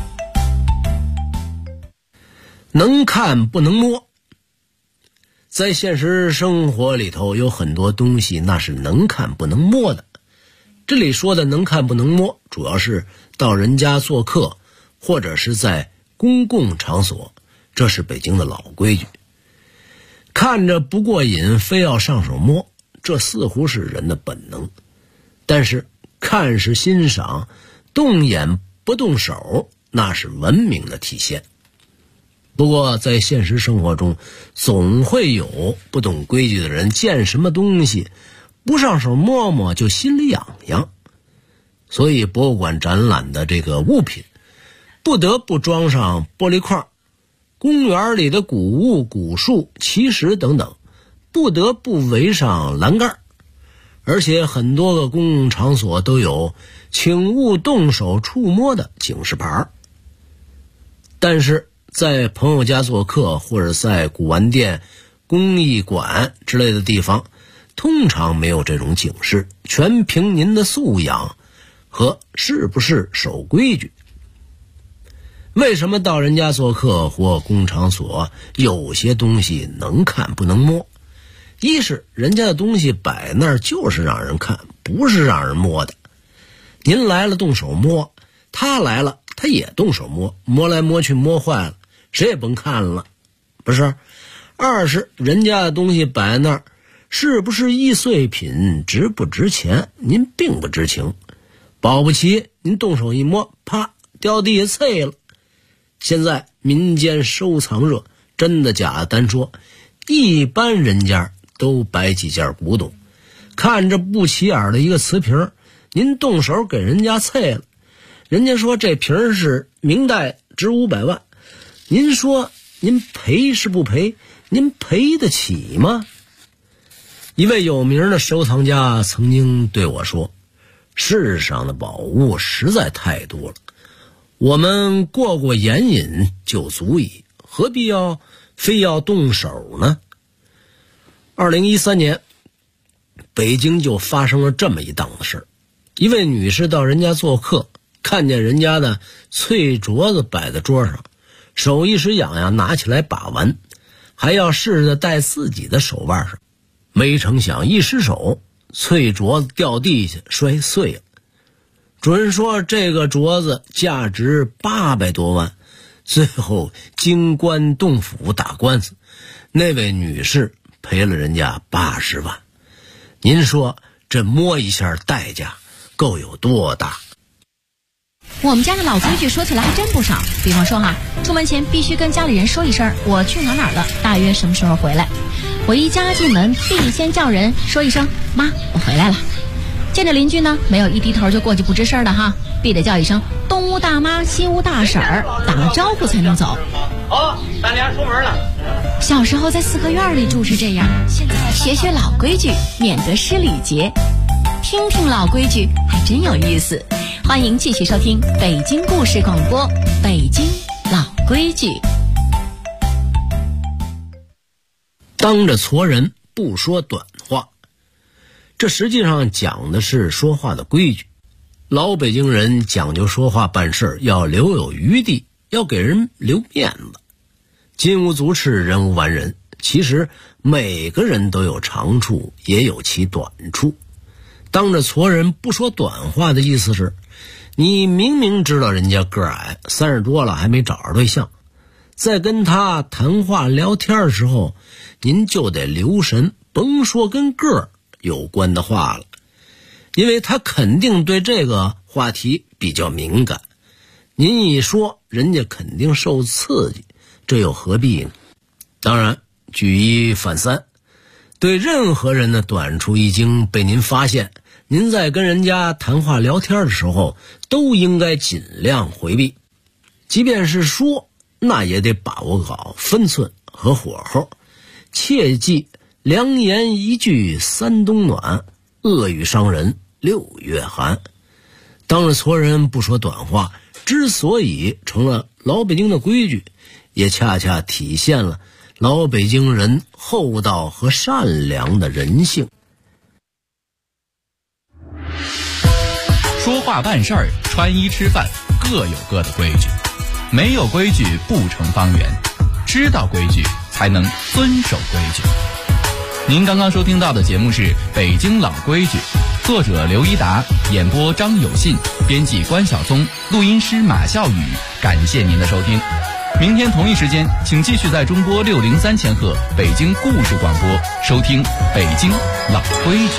能看不能摸。在现实生活里头，有很多东西那是能看不能摸的。这里说的能看不能摸，主要是到人家做客，或者是在公共场所，这是北京的老规矩。看着不过瘾，非要上手摸，这似乎是人的本能。但是看是欣赏，动眼不动手，那是文明的体现。不过在现实生活中，总会有不懂规矩的人，见什么东西不上手摸摸就心里痒痒。所以博物馆展览的这个物品不得不装上玻璃块，公园里的古物、古树、奇石等等不得不围上栏杆，而且很多个公共场所都有请勿动手触摸的警示牌。但是在朋友家做客，或者在古玩店、工艺馆之类的地方，通常没有这种警示，全凭您的素养和是不是守规矩。为什么到人家做客或公场所，有些东西能看不能摸？一是人家的东西摆那儿就是让人看，不是让人摸的。您来了动手摸，他来了他也动手摸，摸来摸去摸坏了，谁也甭看了，不是？二是人家的东西摆那儿，是不是易碎品，值不值钱，您并不知情。保不齐您动手一摸，啪，掉地下碎了。现在民间收藏热，真的假的单说，一般人家都摆几件古董，看着不起眼的一个瓷瓶，您动手给人家碎了，人家说这瓶是明代，值500万，您说您赔是不赔？您赔得起吗？一位有名的收藏家曾经对我说，世上的宝物实在太多了，我们过眼瘾就足矣，何必非要动手呢？2013年北京就发生了这么一档子事儿。一位女士到人家做客，看见人家的翠镯子摆在桌上，手一时痒痒，拿起来把玩，还要试着戴自己的手腕上，没成想一失手，翠镯子掉地下摔碎了。准说这个镯子价值800多万，最后经官动府打官司，那位女士赔了人家80万。您说这摸一下代价够有多大？ 我们家的老规矩说起来还真不少，比方说出门前必须跟家里人说一声我去哪儿了，大约什么时候回来。我一家进门必先叫人说一声妈，我回来了。见着邻居呢，没有一低头就过去不吱声的必得叫一声东屋大妈西屋大婶儿，打了招呼才能走。 大娘出门了。 小时候在四合院里住是这样，现在学学老规矩，免得失礼节，听听老规矩还真有意思。欢迎继续收听北京故事广播，北京老规矩。 当着矬人不说短话，这实际上讲的是说话的规矩。老北京人讲究说话办事要留有余地，要给人留面子。金无足赤，人无完人。其实每个人都有长处，也有其短处。 当着矬人不说短话的意思是，你明明知道人家个矮，30多了还没找着对象，在跟他谈话聊天的时候，您就得留神，甭说跟个儿有关的话了，因为他肯定对这个话题比较敏感，您一说人家肯定受刺激，这又何必呢？当然举一反三，对任何人的短处一经被您发现，您在跟人家谈话聊天的时候都应该尽量回避，即便是说，那也得把握好分寸和火候，切记良言一句三冬暖，恶语伤人6月寒。当着矬人不说短话，之所以成了老北京的规矩，也恰恰体现了老北京人厚道和善良的人性。 说话办事儿，穿衣吃饭，各有各的规矩，没有规矩不成方圆，知道规矩才能遵守规矩。您刚刚收听到的节目是《北京老规矩》，作者刘一达，演播张有信，编辑关晓松，录音师马笑宇。感谢您的收听，明天同一时间，请继续在中波603千赫北京故事广播收听《北京老规矩》。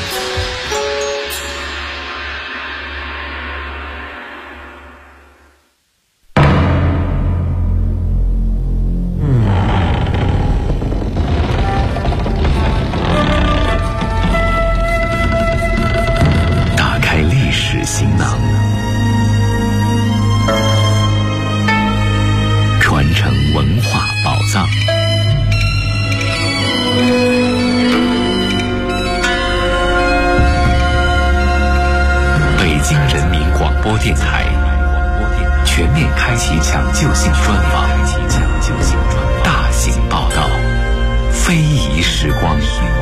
行囊，传承文化宝藏。北京人民广播电台全面开启抢救性专访，大型报道，非遗时光。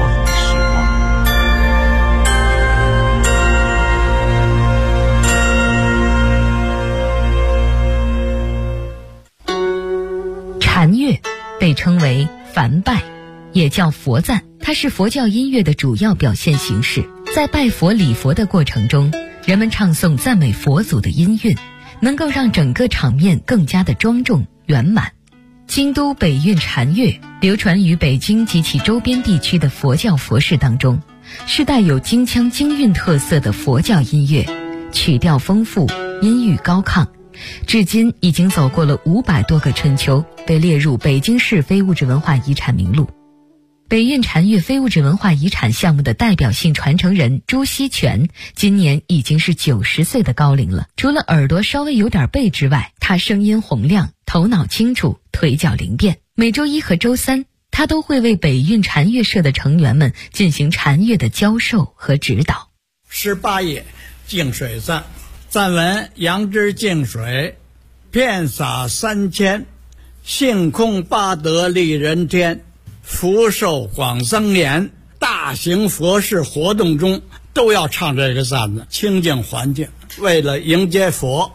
禅乐被称为梵拜，也叫佛赞，它是佛教音乐的主要表现形式。在拜佛礼佛的过程中，人们唱诵赞美佛祖的音韵，能够让整个场面更加的庄重圆满。京都北韵禅乐流传于北京及其周边地区的佛教佛事当中，是带有京腔京韵特色的佛教音乐，曲调丰富，音域高亢，至今已经走过了500多个春秋，被列入北京市非物质文化遗产名录。北韵禅乐非物质文化遗产项目的代表性传承人朱锡全今年已经是90岁的高龄了。除了耳朵稍微有点背之外，他声音洪亮，头脑清楚，腿脚灵便。每周1和周3，他都会为北韵禅乐社的成员们进行禅乐的教授和指导。 18页净水赞，赞文：杨枝净水，遍洒3000，性空八德利人天，福寿广增延。大型佛事活动中都要唱这个赞的，清净环境，为了迎接佛。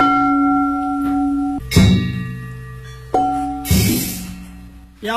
呀，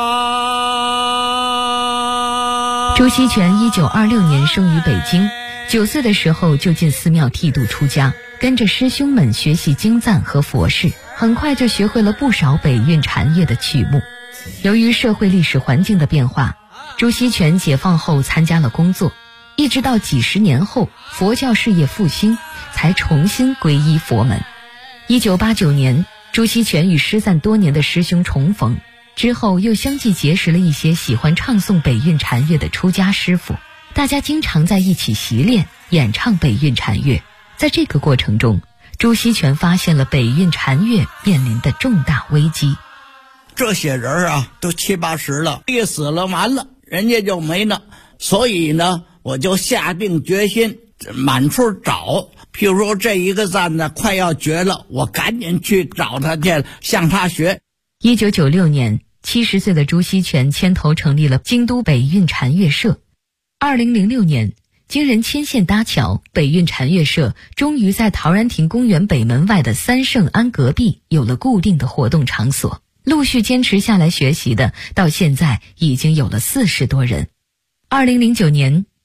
朱锡全1926年生于北京，9岁的时候就进寺庙剃度出家，跟着师兄们学习经赞和佛事，很快就学会了不少北韵禅乐的曲目。由于社会历史环境的变化，朱锡全解放后参加了工作，一直到几十年后佛教事业复兴，才重新皈依佛门。1989年，朱锡全与失散多年的师兄重逢，之后又相继结识了一些喜欢唱诵北韵禅乐的出家师傅，大家经常在一起习练演唱北韵禅乐。在这个过程中，朱锡全发现了北韵禅乐面临的重大危机。 这些人啊，都70、80了，一死了完了，人家就没了。所以呢，我就下定决心满处找。譬如说这一个赞呢快要绝了，我赶紧去找他去，向他学。 1996年，70岁的朱锡全牵头成立了京都北韵禅乐社。2006年，经人牵线搭桥，北韵禅乐社终于在陶然亭公园北门外的三圣庵隔壁有了固定的活动场所。陆续坚持下来学习的，到现在已经有了40多人。2009年，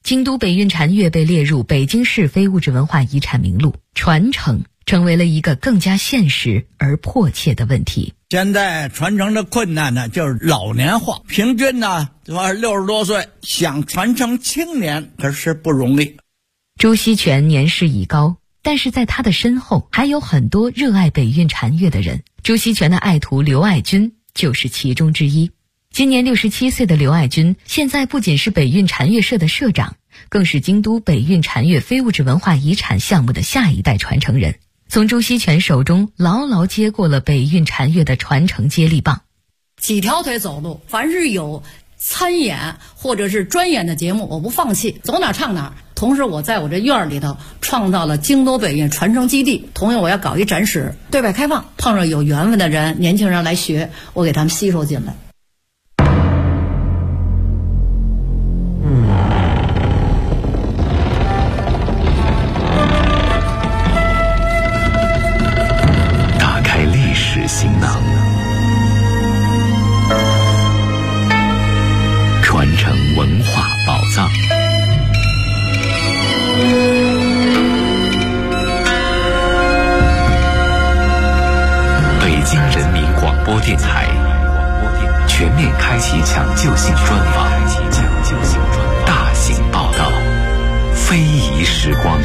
京都北运禅乐被列入北京市非物质文化遗产名录，传承成为了一个更加现实而迫切的问题。 现在传承的困难呢，就是老年化，平均呢60多岁，想传承青年可是不容易。 朱锡全年事已高，但是在他的身后还有很多热爱北运禅乐的人。朱锡全的爱徒刘爱军就是其中之一。今年67岁的刘爱军，现在不仅是北运禅乐社的社长，更是京都北运禅乐非物质文化遗产项目的下一代传承人，从朱锡全手中牢牢接过了北运禅乐的传承接力棒。 几条腿走路，凡是有参演或者是专演的节目，我不放弃，走哪唱哪。同时我在我这院里头创造了京都北运传承基地，同样我要搞一展示，对外开放，碰上有缘分的人，年轻人来学，我给他们吸收进来。 打开历史行囊，传承文化宝藏。北京人民广播电台全面开启抢救性专访，大型报道，非遗时光。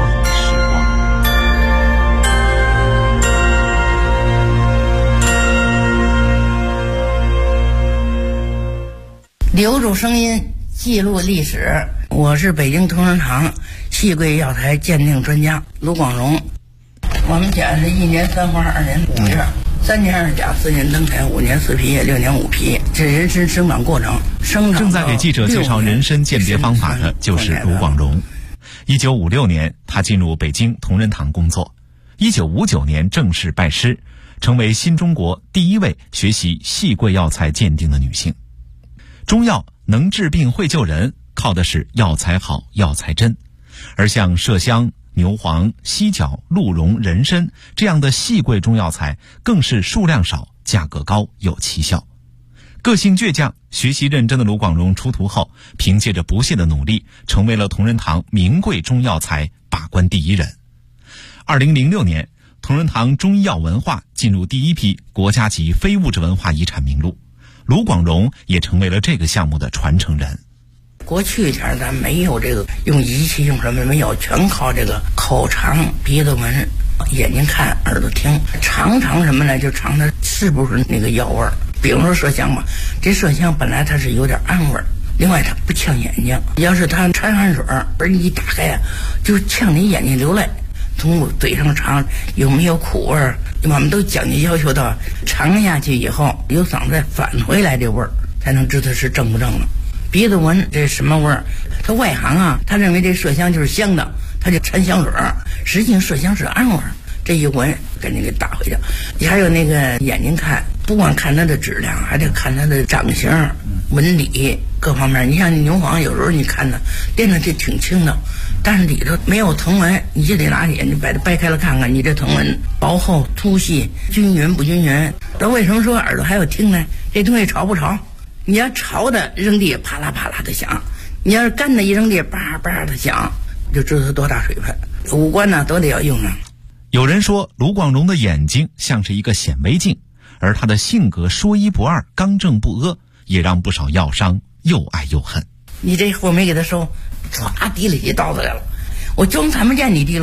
留住声音，记录历史。我是北京同仁堂细桂药材鉴定专家卢广荣。我们家是1年3花2年5月，3年2甲4年登台5年4皮6年5皮，这人参生长过程。 正在给记者介绍人参鉴别方法的就是卢广荣。1956年，他进入北京同仁堂工作。1959年正式拜师，成为新中国第一位学习细桂药材鉴定的女性。中药能治病会救人，靠的是药材好药材真，而像麝香、牛黄、犀角、鹿茸、人参这样的细桂中药材更是数量少，价格高，有奇效。个性倔强、学习认真的卢广荣出徒后，凭借着不懈的努力，成为了同仁堂名贵中药材把关第一人。2006年，同仁堂中医药文化进入第一批国家级非物质文化遗产名录，卢广荣也成为了这个项目的传承人。 过去前咱没有这个用仪器用什么没有，全靠这个口尝、鼻子闻、眼睛看、耳朵听，尝什么呢？就尝它是不是那个药味儿。比如说麝香吧，这麝香本来它是有点暗味儿，另外它不呛眼睛。要是它掺汗水儿一打开啊，就呛你眼睛流泪。从我嘴上尝有没有苦味儿，我们都讲究要求到尝下去以后有嗓子返回来这味儿，才能知道是正不正了。鼻子闻这什么味儿？他外行啊，他认为这麝香就是香的，他就掺香水儿，实际上麝香是暗味儿。这一闻赶紧给打回去。还有那个眼睛看，不光看它的质量，还得看它的长形、纹理各方面。你像牛黄，有时候你看呢，练的这挺轻的，但是里头没有藤纹，你就得拿眼睛把它掰开了看看，你这藤纹薄厚、粗细、均匀不均匀。那为什么说耳朵还要听呢？这东西潮不潮？你要潮的扔地啪啦啪啦的响，你要是干的一扔地叭叭的响，就知道它多大水分。五官呢都得要用上。 有人说卢广荣的眼睛像是一个显微镜，而他的性格说一不二、刚正不阿，也让不少药商又爱又恨。 你这货没给他收，唰提了起刀子来了，我装看不见你提了。